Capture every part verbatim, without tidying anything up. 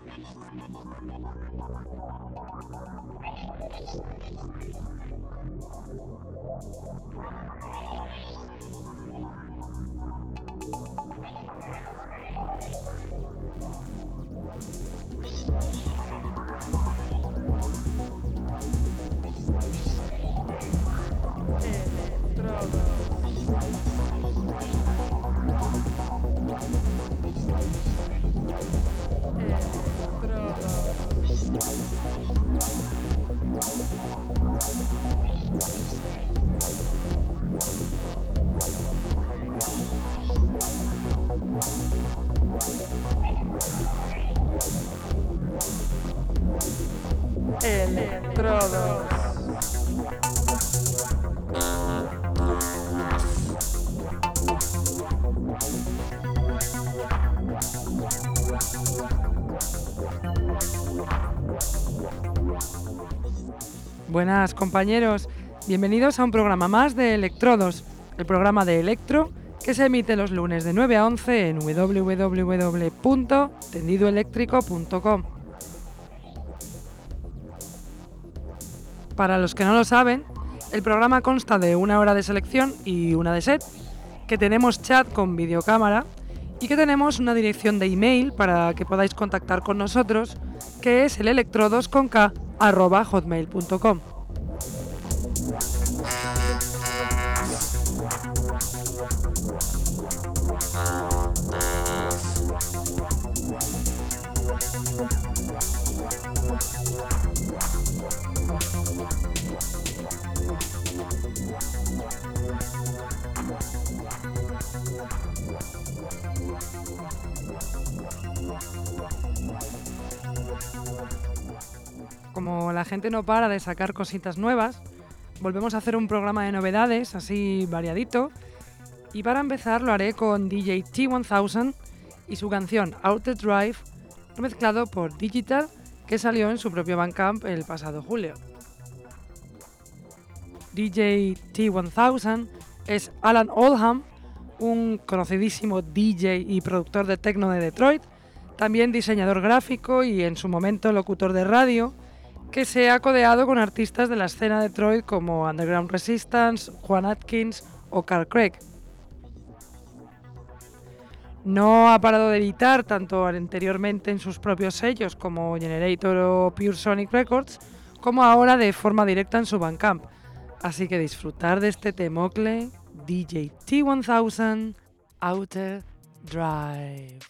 Electrodos. Buenas compañeros, bienvenidos a un programa más de Electrodos, el programa de Electro que se emite los lunes de nueve a once en doble u doble u doble u punto tendido eléctrico punto com. Para los que no lo saben, el programa consta de una hora de selección y una de set, que tenemos chat con videocámara y que tenemos una dirección de email para que podáis contactar con nosotros, que es el electrodos con k arroba hotmail punto com. Como la gente no para de sacar cositas nuevas, volvemos a hacer un programa de novedades, así variadito. Y para empezar lo haré con D J T mil y su canción Outer Drive, remezclado por Digital, que salió en su propio Bandcamp el pasado julio. D J T mil es Alan Oldham, un conocidísimo D J y productor de techno de Detroit, también diseñador gráfico y en su momento locutor de radio, que se ha codeado con artistas de la escena de Detroit como Underground Resistance, Juan Atkins o Carl Craig. No ha parado de editar tanto anteriormente en sus propios sellos como Generator o Pure Sonic Records, como ahora de forma directa en su Bandcamp. Así que disfrutar de este temocle, D J T mil, Outer Drive.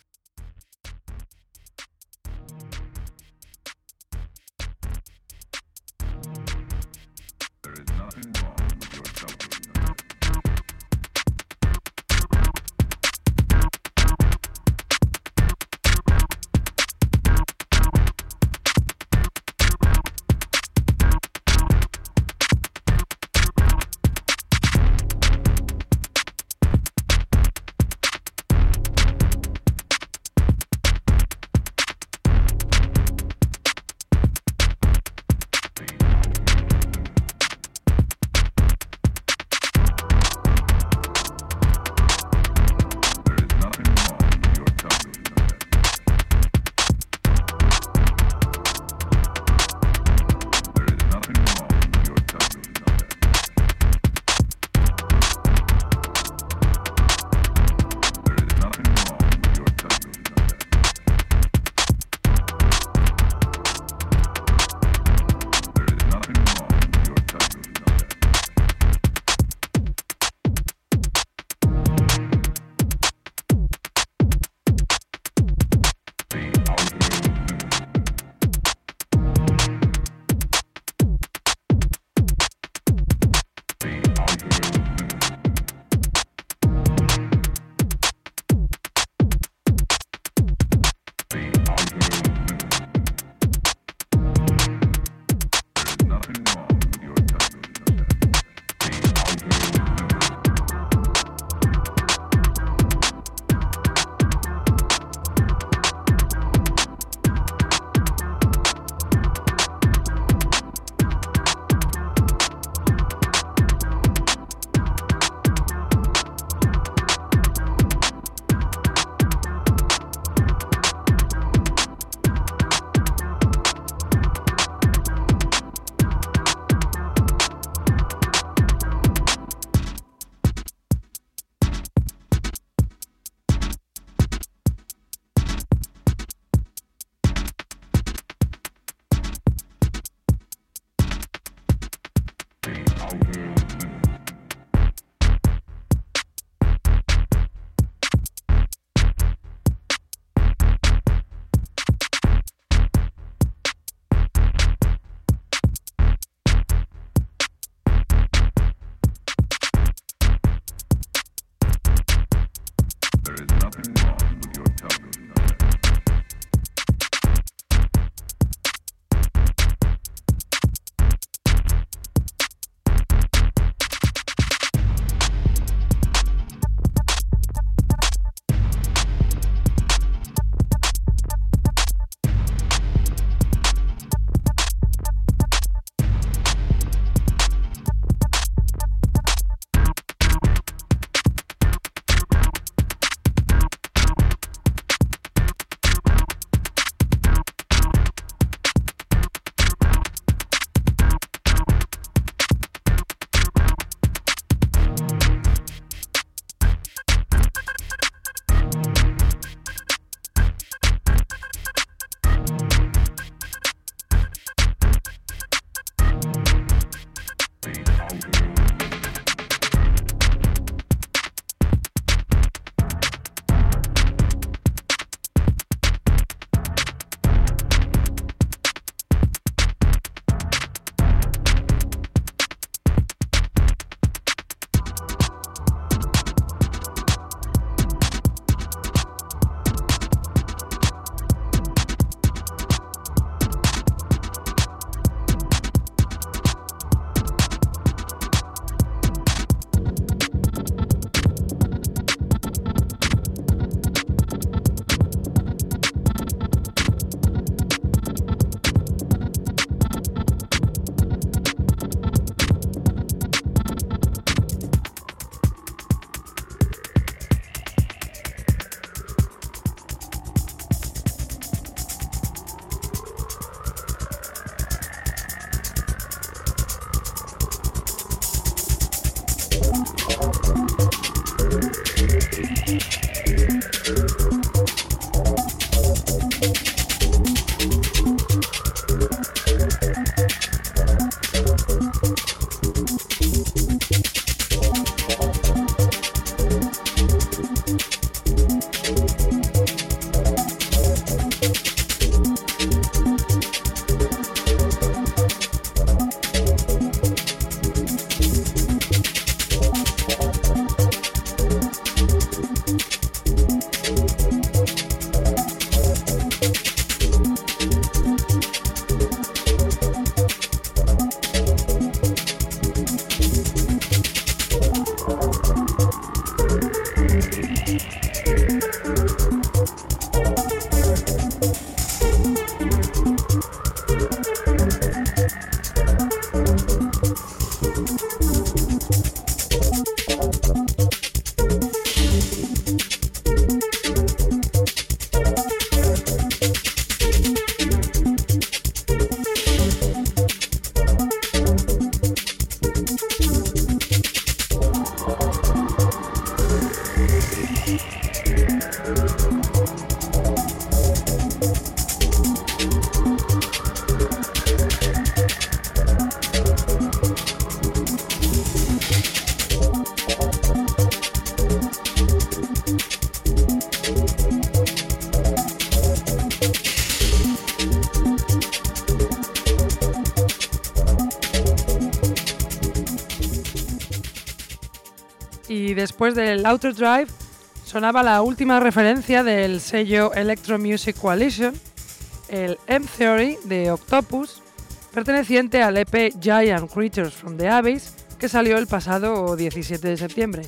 Y después del Outer Drive sonaba la última referencia del sello Electro Music Coalition, el M-Theory de Octopus, perteneciente al E P Giant Creatures from the Abyss, que salió el pasado diecisiete de septiembre.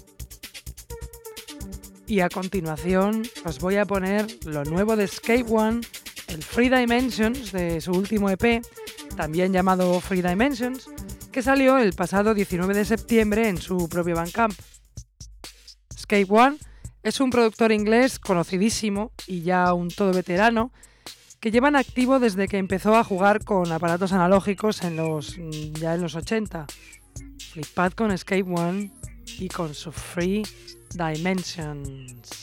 Y a continuación os voy a poner lo nuevo de Escape One, el Free Dimensions de su último E P, también llamado Free Dimensions, que salió el pasado diecinueve de septiembre en su propio Bandcamp. Escape One es un productor inglés conocidísimo y ya un todo veterano, que lleva en activo desde que empezó a jugar con aparatos analógicos en los, ya en los ochenta. Flipad con Escape One y con su Free Dimensions.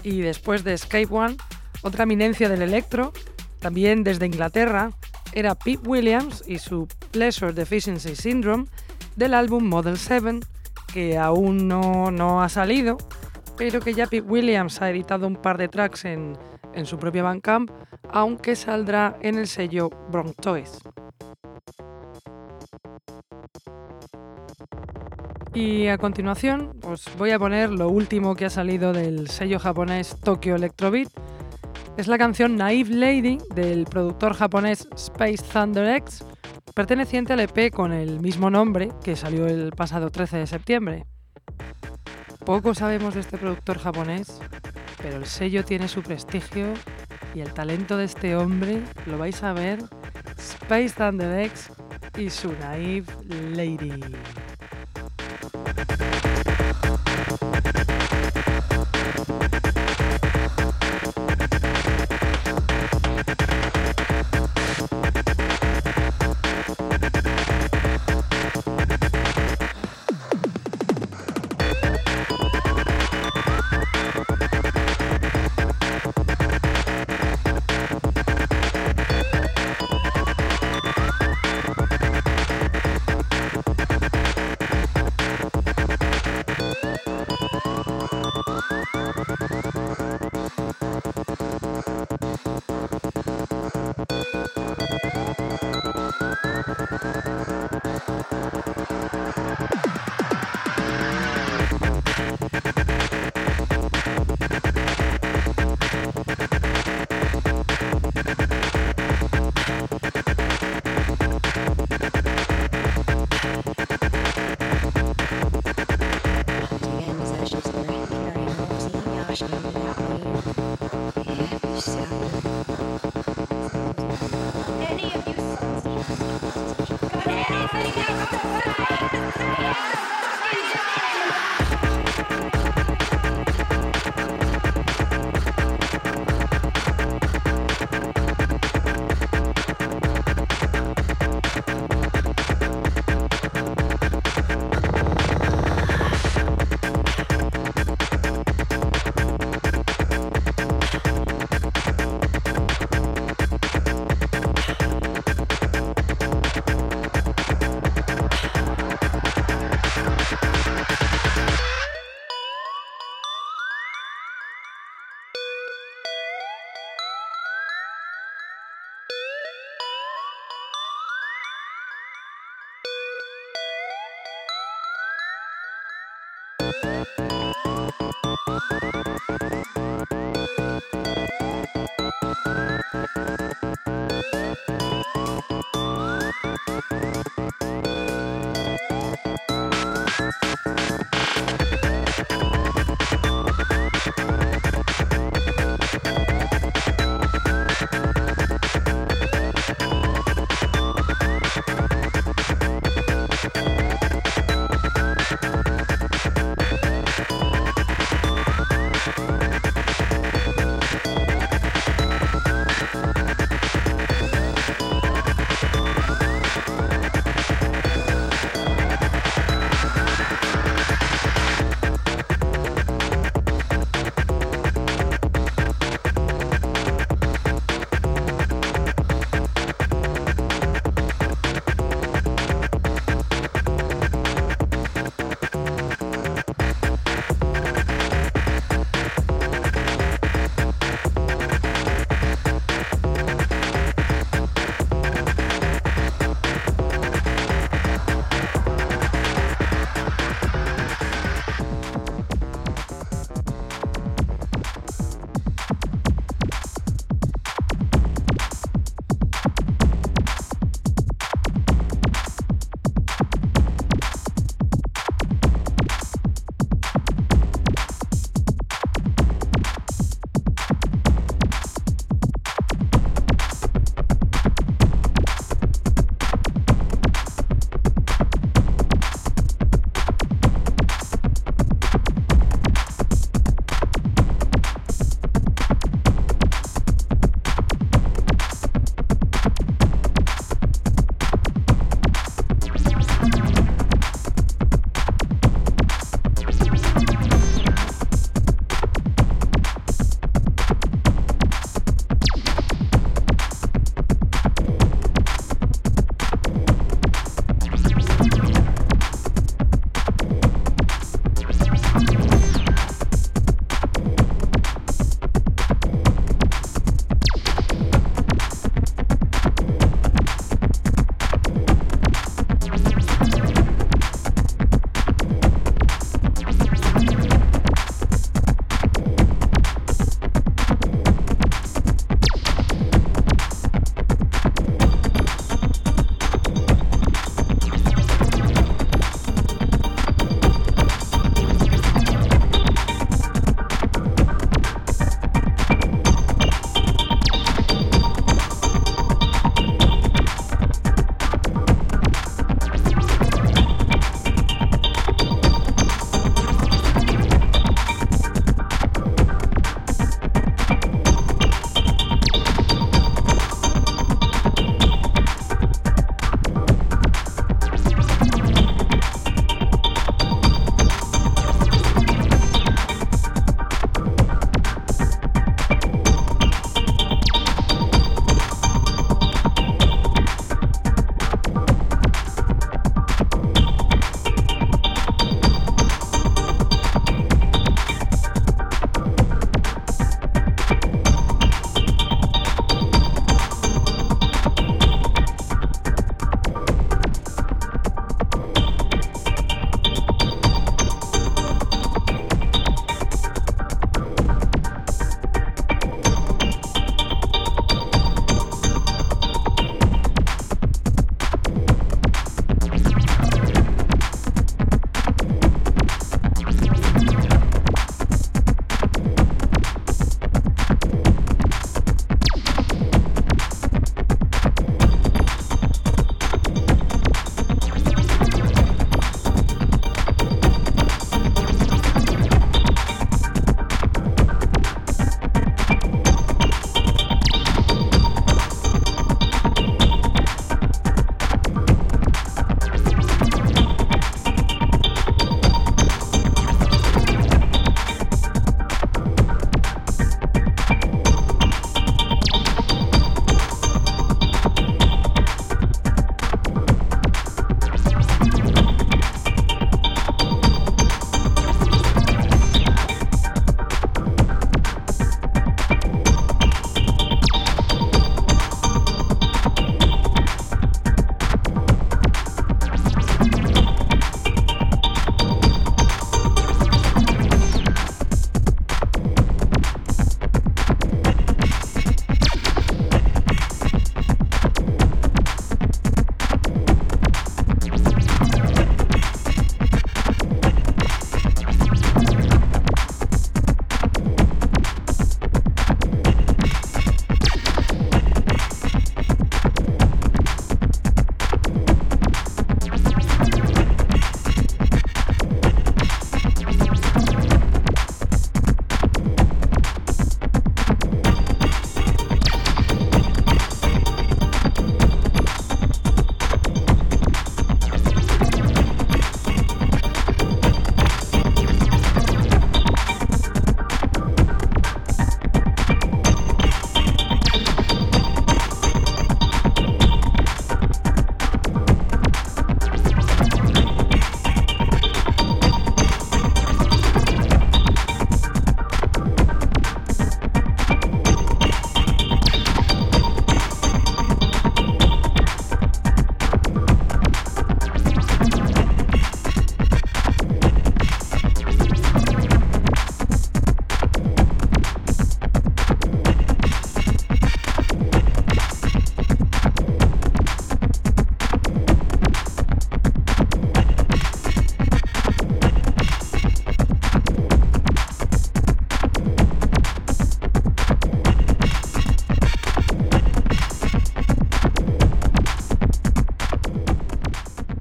Y después de Escape One, otra eminencia del electro, también desde Inglaterra, era Pete Williams y su Pleasure Deficiency Syndrome del álbum Model siete, que aún no, no ha salido, pero que ya Pete Williams ha editado un par de tracks en, en su propia Bandcamp, aunque saldrá en el sello Bronx Toys. Y a continuación os voy a poner lo último que ha salido del sello japonés Tokyo Electrobeat. Es la canción Naive Lady del productor japonés Space Thunder X, perteneciente al E P con el mismo nombre que salió el pasado trece de septiembre. Poco sabemos de este productor japonés, pero el sello tiene su prestigio y el talento de este hombre lo vais a ver. Space Thunder X y su Naive Lady.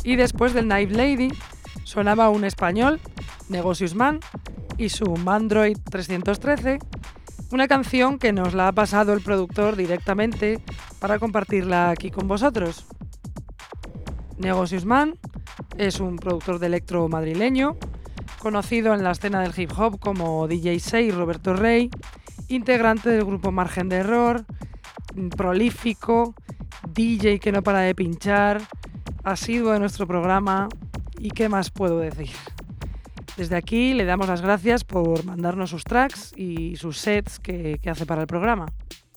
Y después del Knife Lady sonaba un español, Negocius Man, y su Mandroid trescientos trece, una canción que nos la ha pasado el productor directamente para compartirla aquí con vosotros. Negocius Man es un productor de electro madrileño, conocido en la escena del hip hop como D J seis Roberto Rey, integrante del grupo Margen de Error, prolífico, D J que no para de pinchar, asiduo de nuestro programa y qué más puedo decir. Desde aquí le damos las gracias por mandarnos sus tracks y sus sets que, que hace para el programa.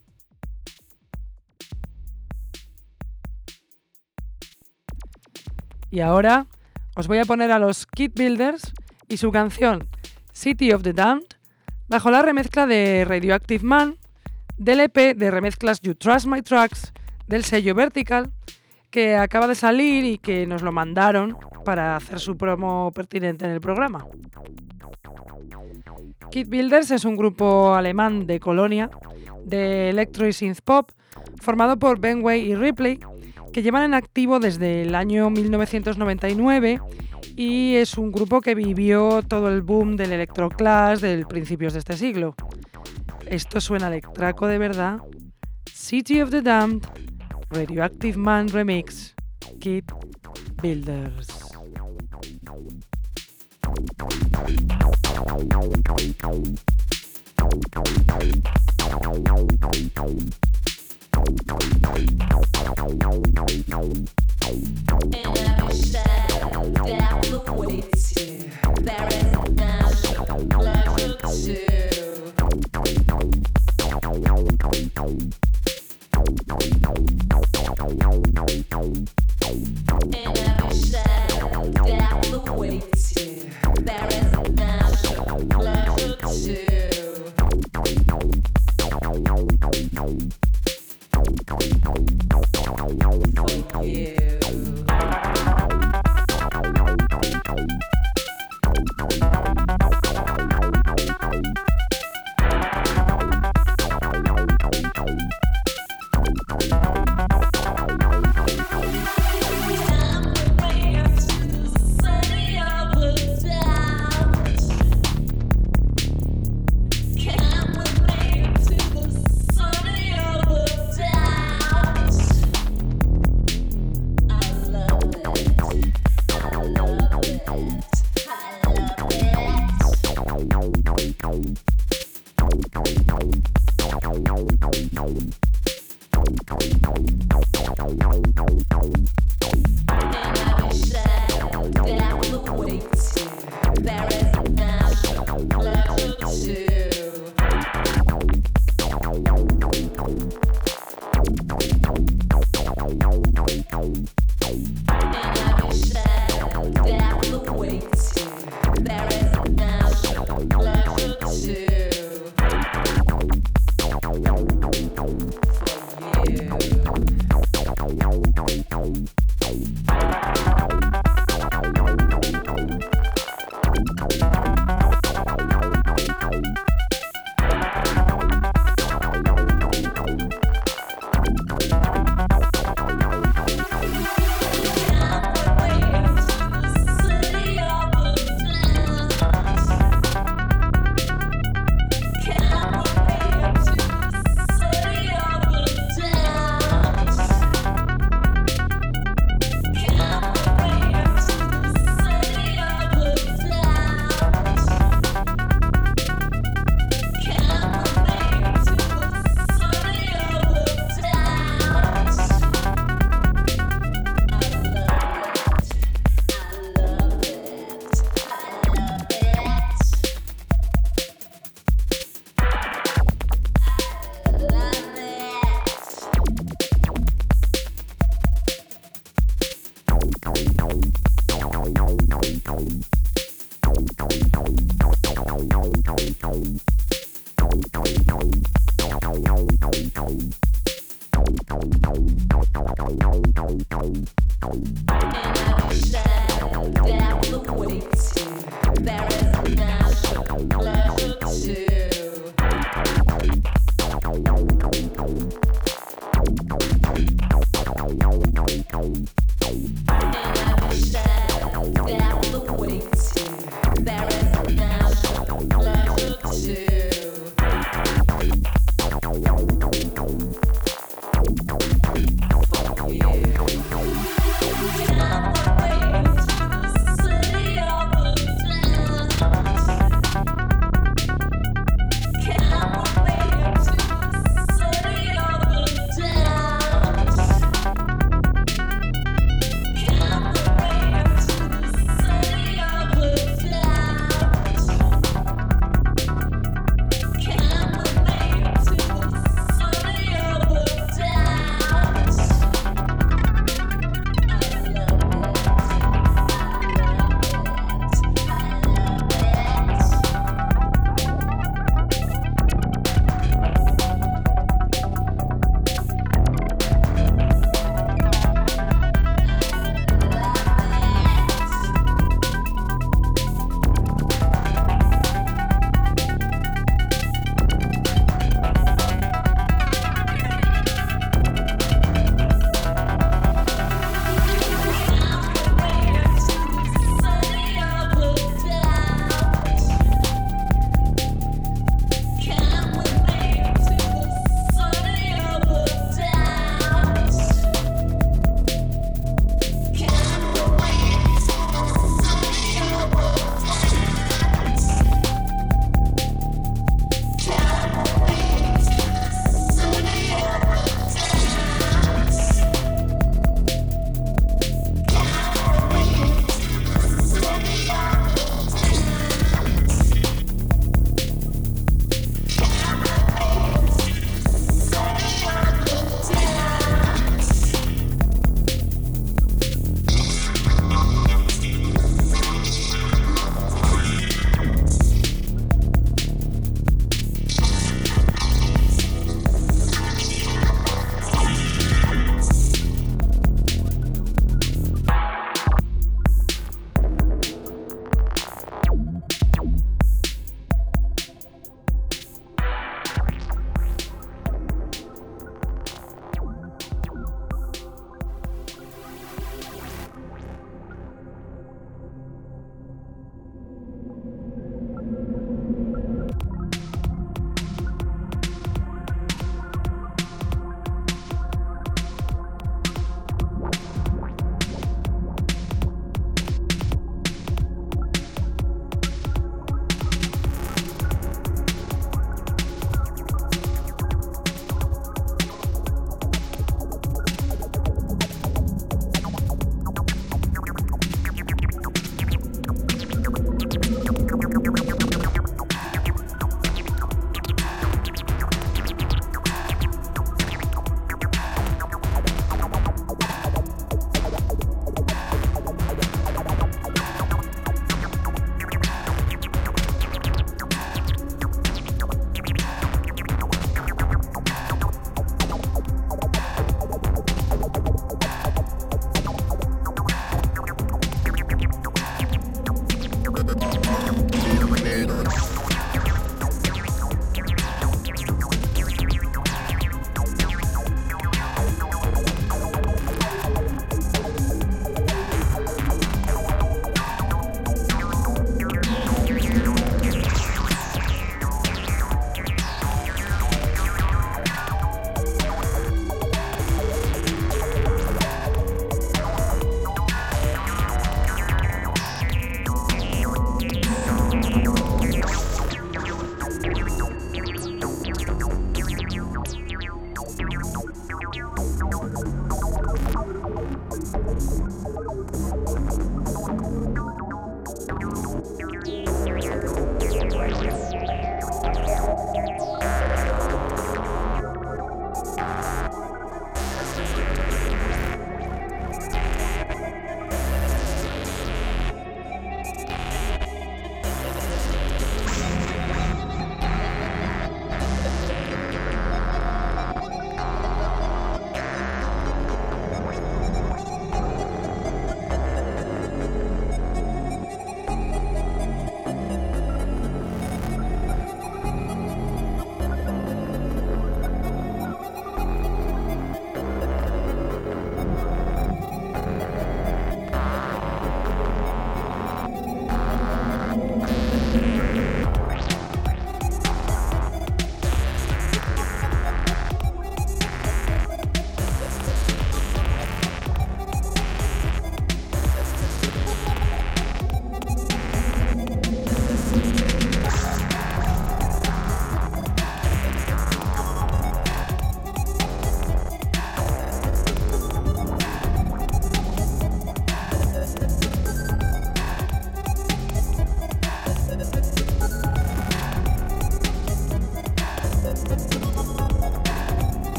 Y ahora os voy a poner a los Kid Builders y su canción City of the Damned bajo la remezcla de Radioactive Man del E P de remezclas You Trust My Tracks del sello Vertical, que acaba de salir y que nos lo mandaron para hacer su promo pertinente en el programa. Kid Builders es un grupo alemán de Colonia de electro y synth pop formado por Ben Way y Ripley, que llevan en activo desde el año mil novecientos noventa y nueve y es un grupo que vivió todo el boom del electroclash de principios de este siglo. Esto suena electraco de verdad. City of the Damned, Radioactive Man Remix, Kid Builders.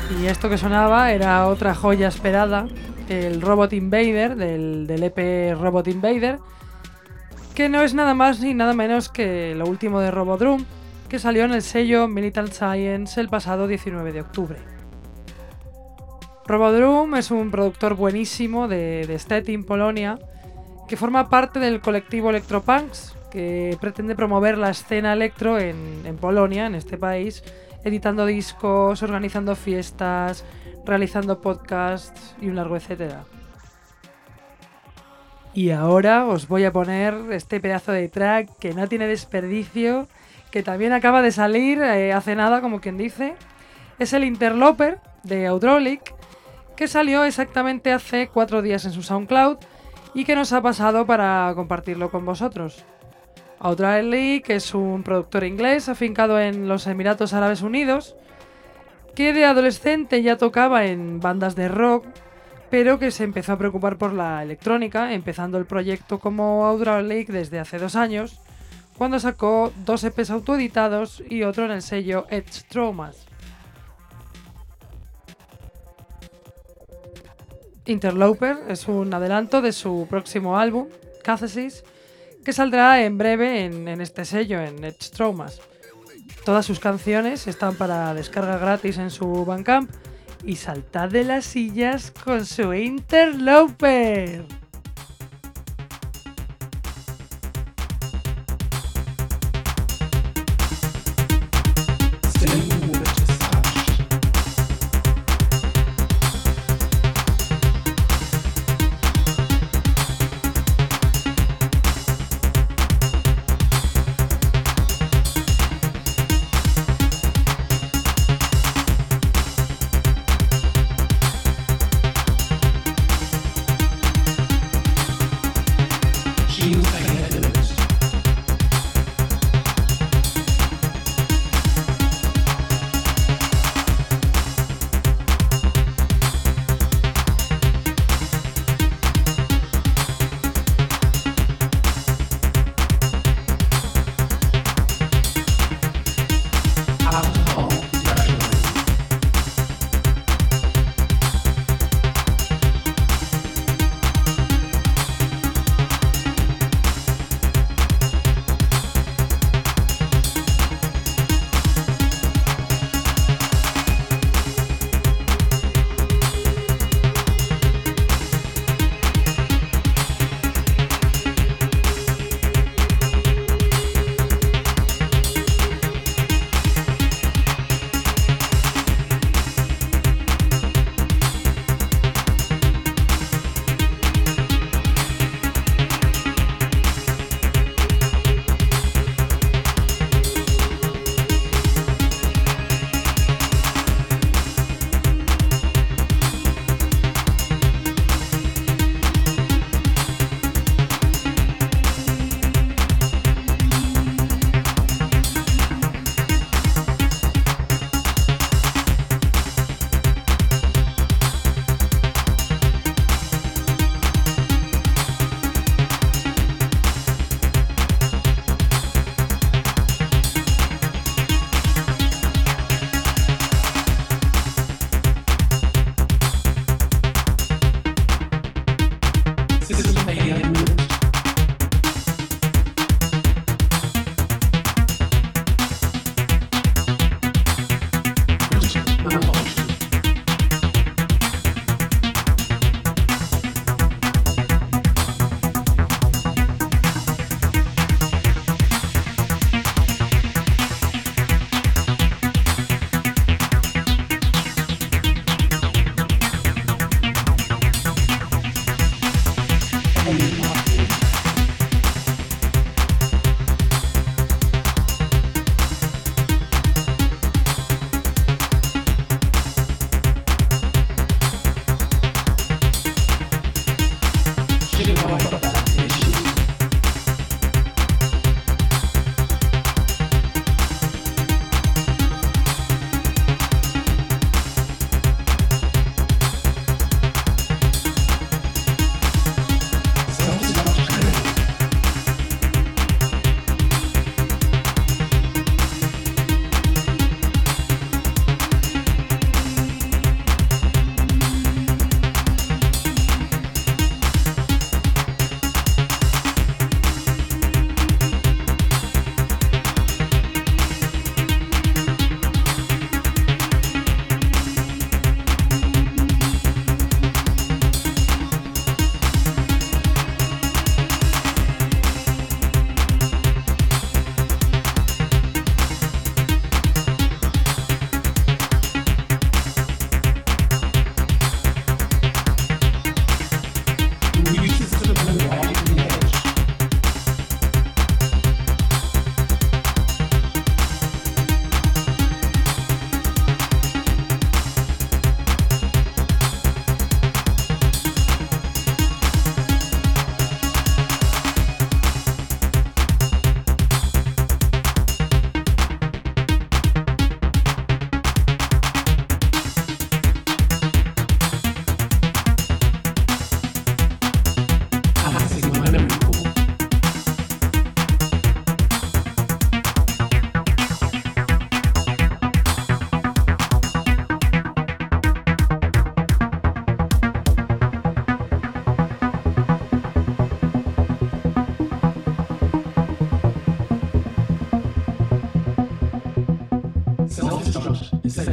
Y esto que sonaba era otra joya esperada, el Robot Invader, del, del E P Robot Invader, que no es nada más ni nada menos que lo último de Robodrum, que salió en el sello Militant Science el pasado diecinueve de octubre. Robodrum es un productor buenísimo de, de Stettin, Polonia, que forma parte del colectivo Electropunks, que pretende promover la escena electro en, en Polonia, en este país, editando discos, organizando fiestas, realizando podcasts y un largo etcétera. Y ahora os voy a poner este pedazo de track que no tiene desperdicio, que también acaba de salir eh, hace nada, como quien dice. Es el Interloper de Hydraulic, que salió exactamente hace cuatro días en su SoundCloud y que nos ha pasado para compartirlo con vosotros. Hydraulic es un productor inglés afincado en los Emiratos Árabes Unidos, que de adolescente ya tocaba en bandas de rock, pero que se empezó a preocupar por la electrónica, empezando el proyecto como Hydraulic desde hace dos años, cuando sacó dos E Pes autoeditados y otro en el sello Edge Traumas. Interloper es un adelanto de su próximo álbum, Cathesis, que saldrá en breve en, en este sello, en Edge Traumas. Todas sus canciones están para descarga gratis en su Bandcamp y saltad de las sillas con su Interloper.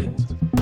It.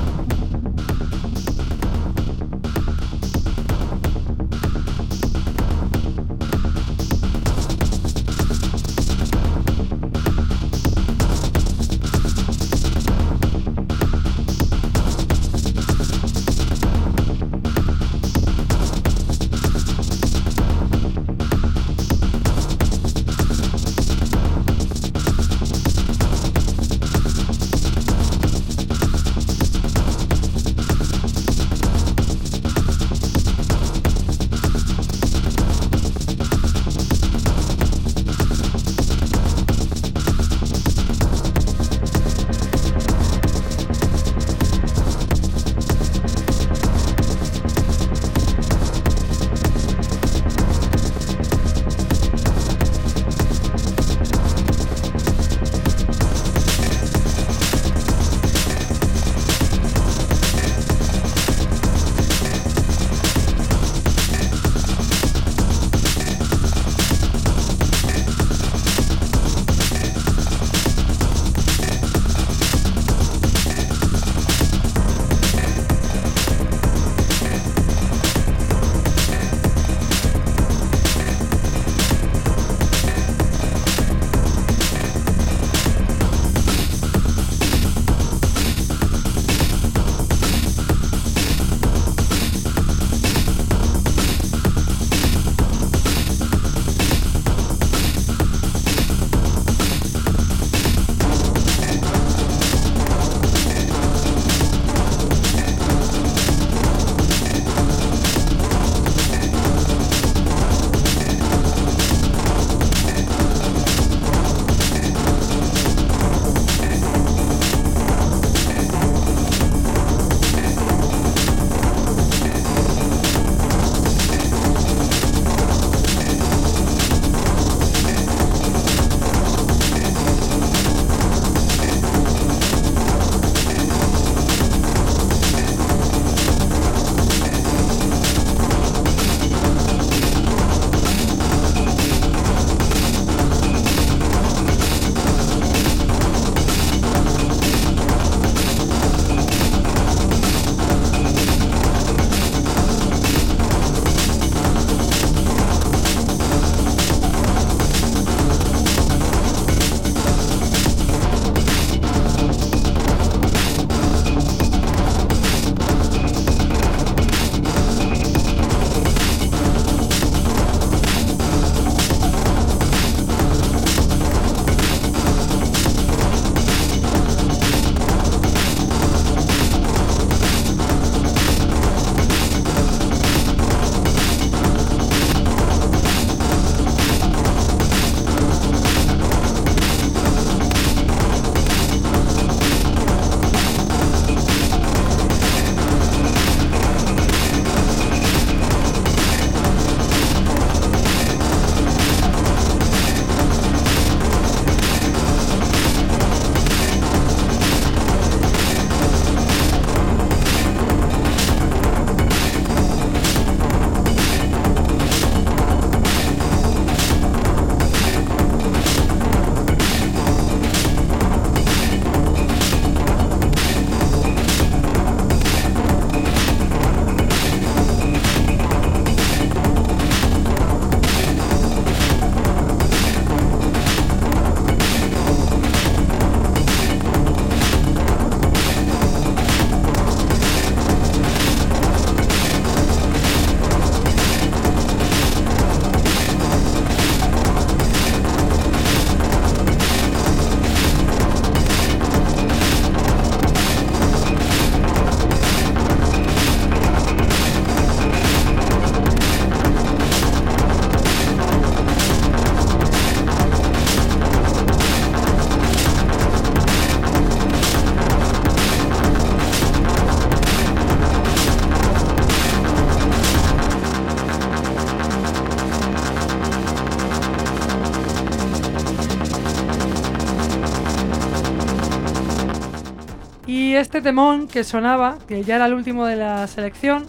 Y este temón que sonaba, que ya era el último de la selección,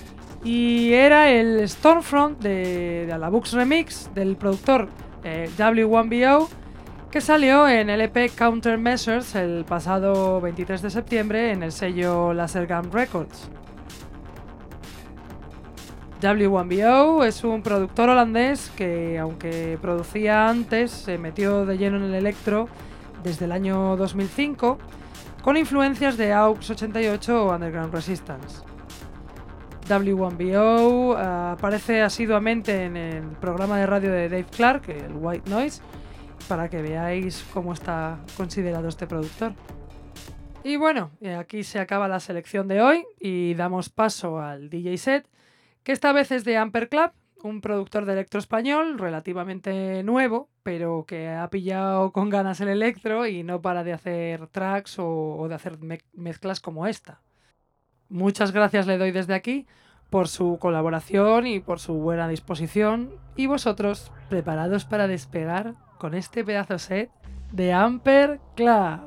y era el Stormfront de, de la Bux Remix del productor eh, W uno B O, que salió en L P Countermeasures el pasado veintitrés de septiembre en el sello Lasergun Records. W uno B O es un productor holandés que, aunque producía antes, se metió de lleno en el electro desde el año dos mil cinco, con influencias de A U X ochenta y ocho o Underground Resistance. W uno B O uh, aparece asiduamente en el programa de radio de Dave Clark, el White Noise, para que veáis cómo está considerado este productor. Y bueno, aquí se acaba la selección de hoy y damos paso al D J set, que esta vez es de Amper Club, un productor de electro español relativamente nuevo, pero que ha pillado con ganas el electro y no para de hacer tracks o, o de hacer me- mezclas como esta. Muchas gracias le doy desde aquí por su colaboración y por su buena disposición, y vosotros preparados para despegar con este pedazo set de Amper Club.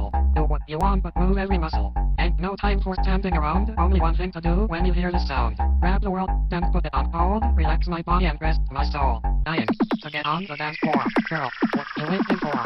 hustle. Do what you want but move every muscle. Ain't no time for standing around. Only one thing to do when you hear the sound. Grab the world, then put it on hold. Relax my body and rest my soul. Dying to get on the dance floor. Girl, what you waiting for?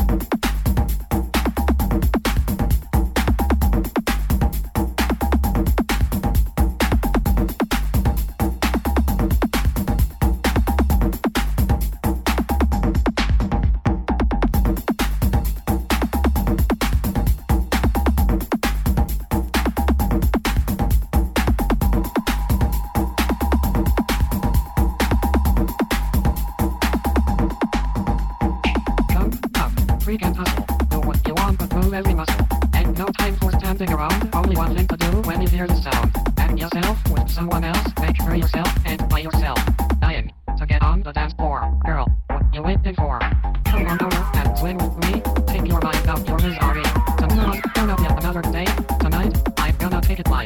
Freak and hustle. Do what you want but move every muscle. Ain't no time for standing around. Only one thing to do when you hear the sound. Act yourself with someone else. Make sure yourself and by yourself. Dying to get on the dance floor. Girl, what you waiting for? Come on over and swing with me. Take your mind out your misery. Tomorrow's gonna be another day. Tonight, I'm gonna take it light.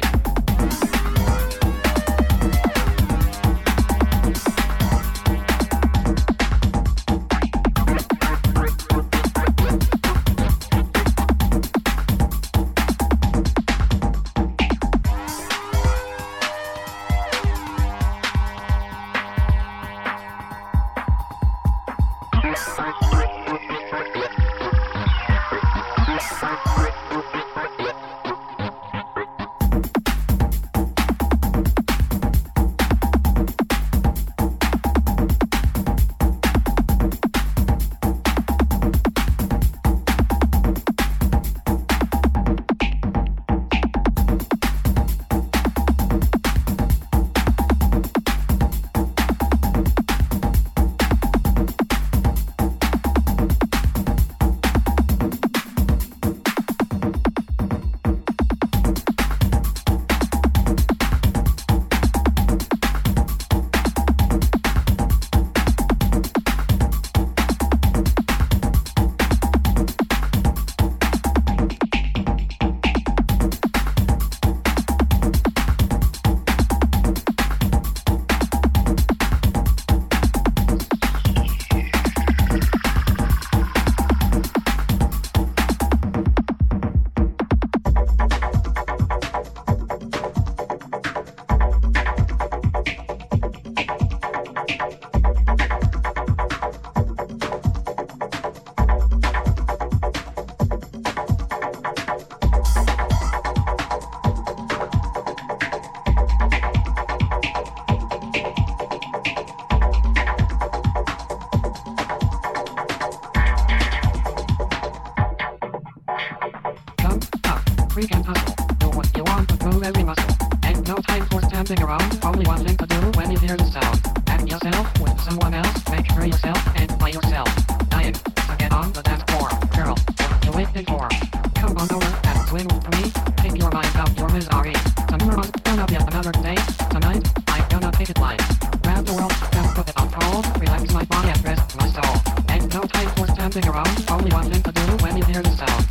Freak and hustle. Do what you want but move every muscle. Ain't no time for standing around. Only one thing to do when you hear the sound. Act yourself with someone else. Make sure yourself and by yourself. Dying to get on the dance floor. Girl, what you waiting for? Come on over and swing with me. Take your mind out your misery. Tomorrow's gonna be another day. Tonight, I'm gonna take it light. Grab the world and put it on hold. Relax my body and rest my soul. Ain't no time for standing around. Only one thing to do when you hear the sound.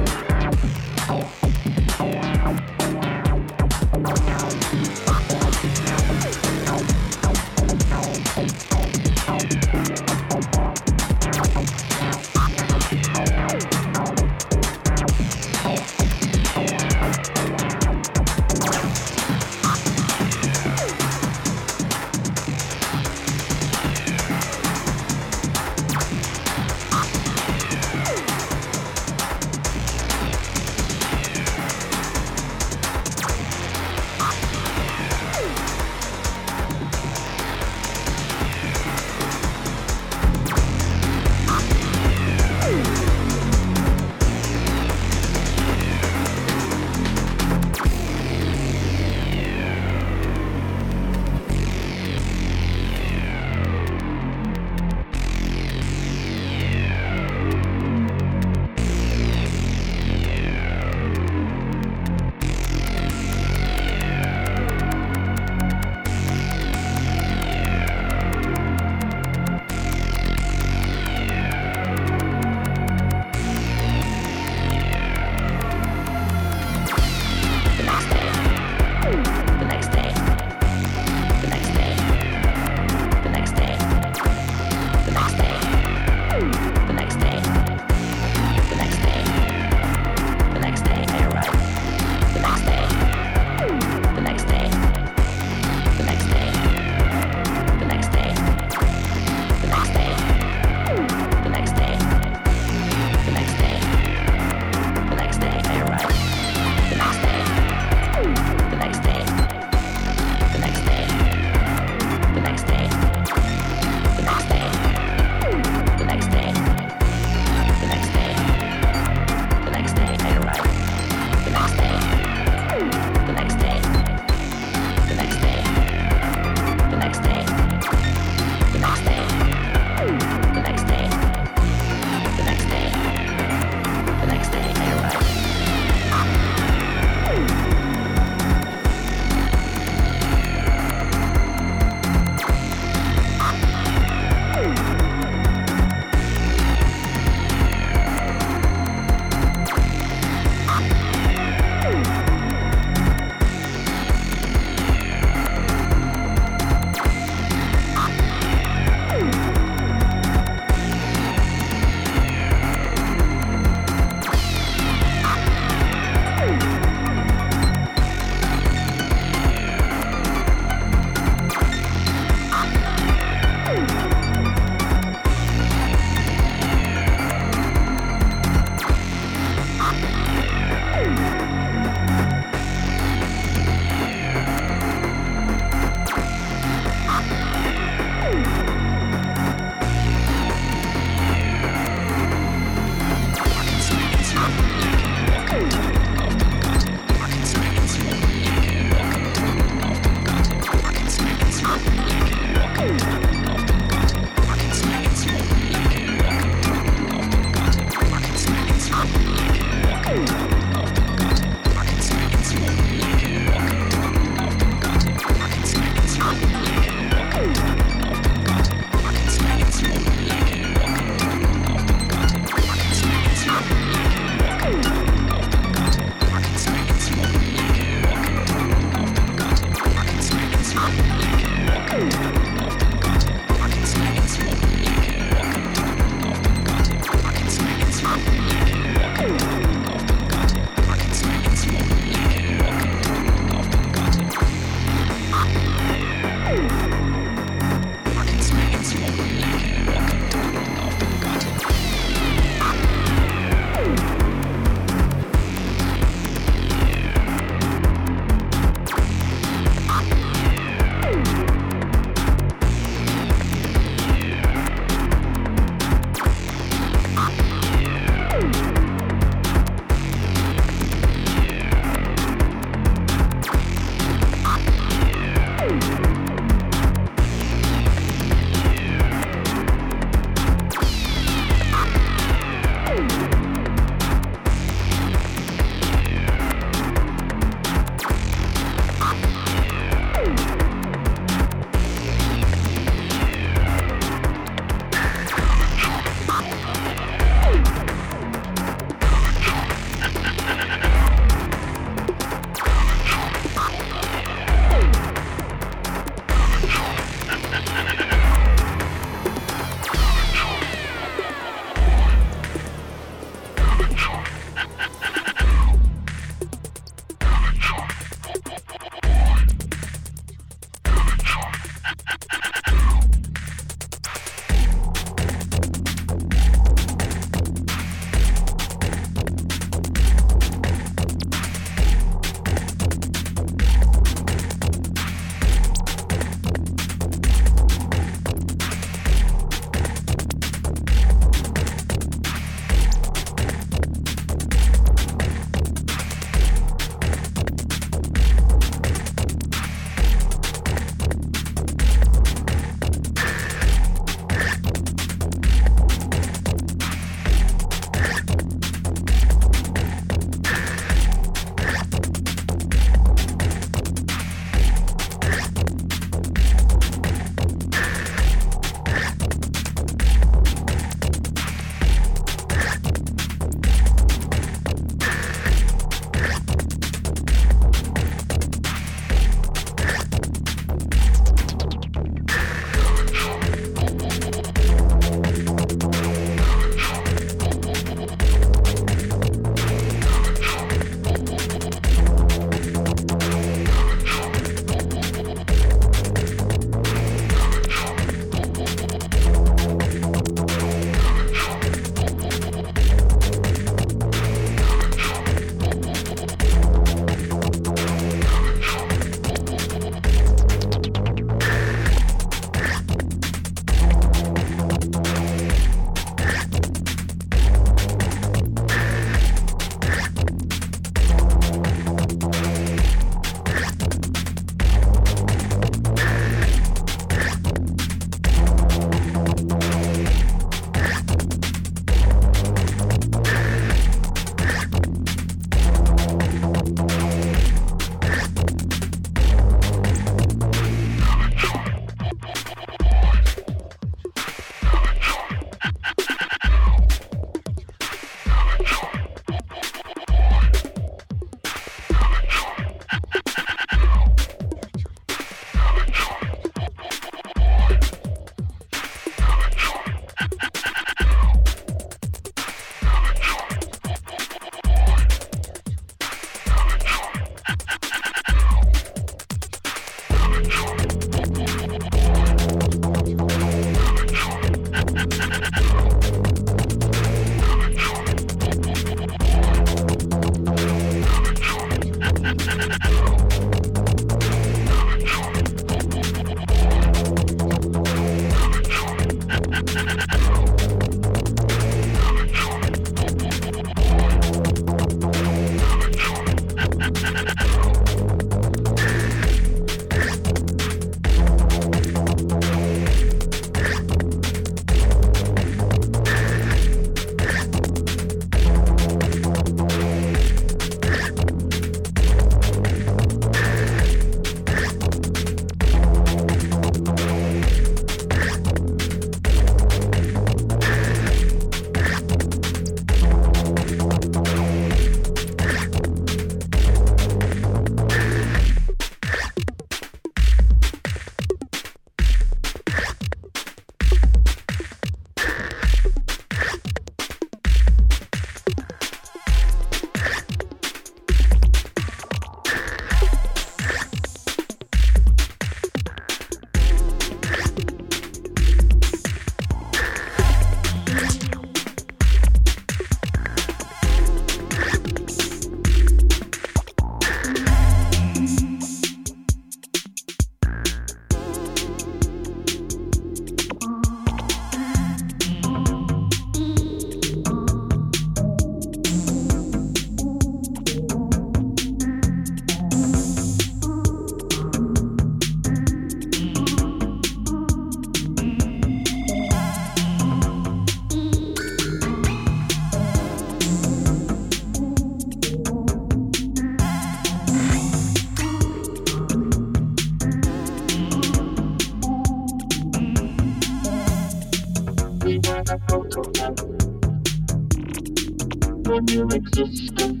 new existence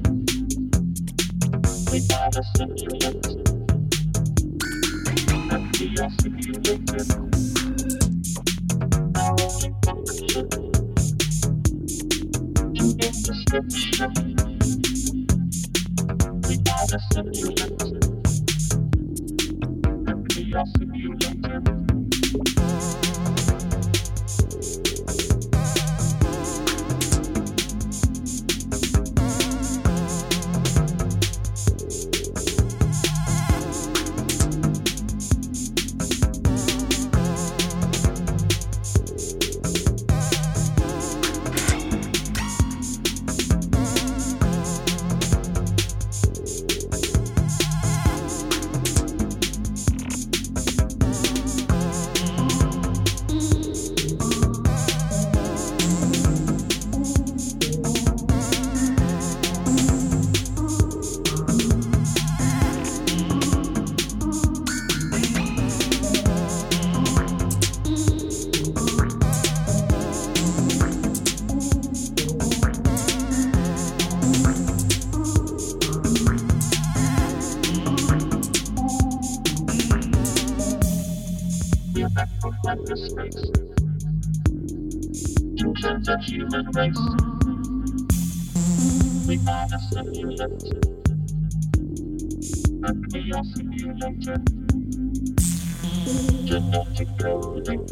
without a simulant. And we are simulated. Our only function to get description without a simulant. And we are simulated. Space in terms of human race without a simulant, and we are simulated. Genetic coding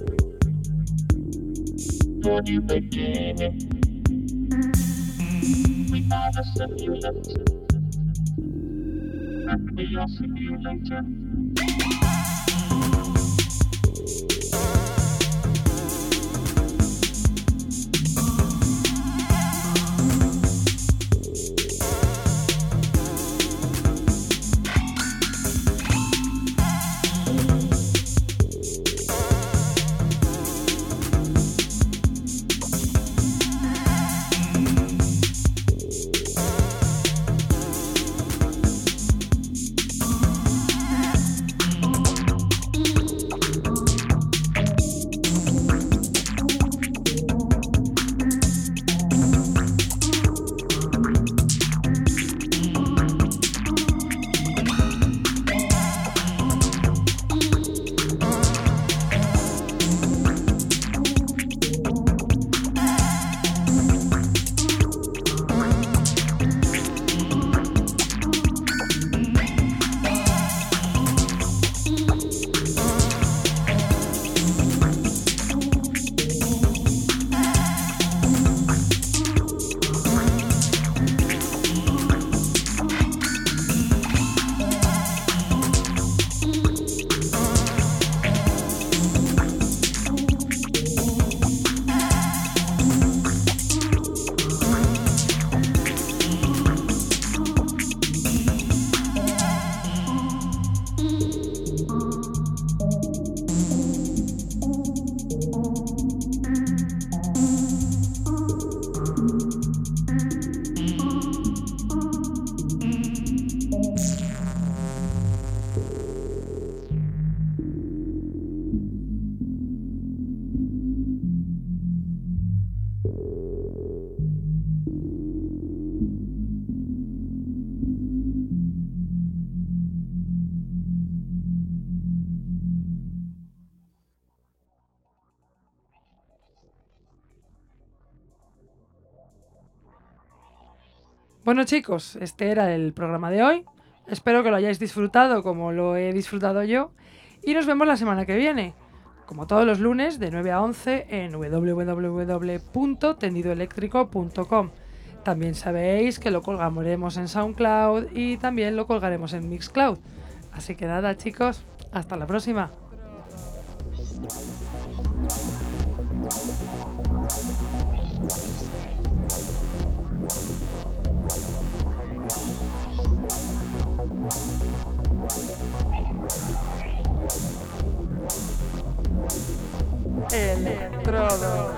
for new beginning without a simulant, and we are simulated. Bueno chicos, este era el programa de hoy. Espero que lo hayáis disfrutado como lo he disfrutado yo. Y nos vemos la semana que viene, como todos los lunes de nueve a once en doble u doble u doble u punto tendido eléctrico punto com. También sabéis que lo colgaremos en SoundCloud y también lo colgaremos en Mixcloud. Así que nada chicos, hasta la próxima. Electrodos.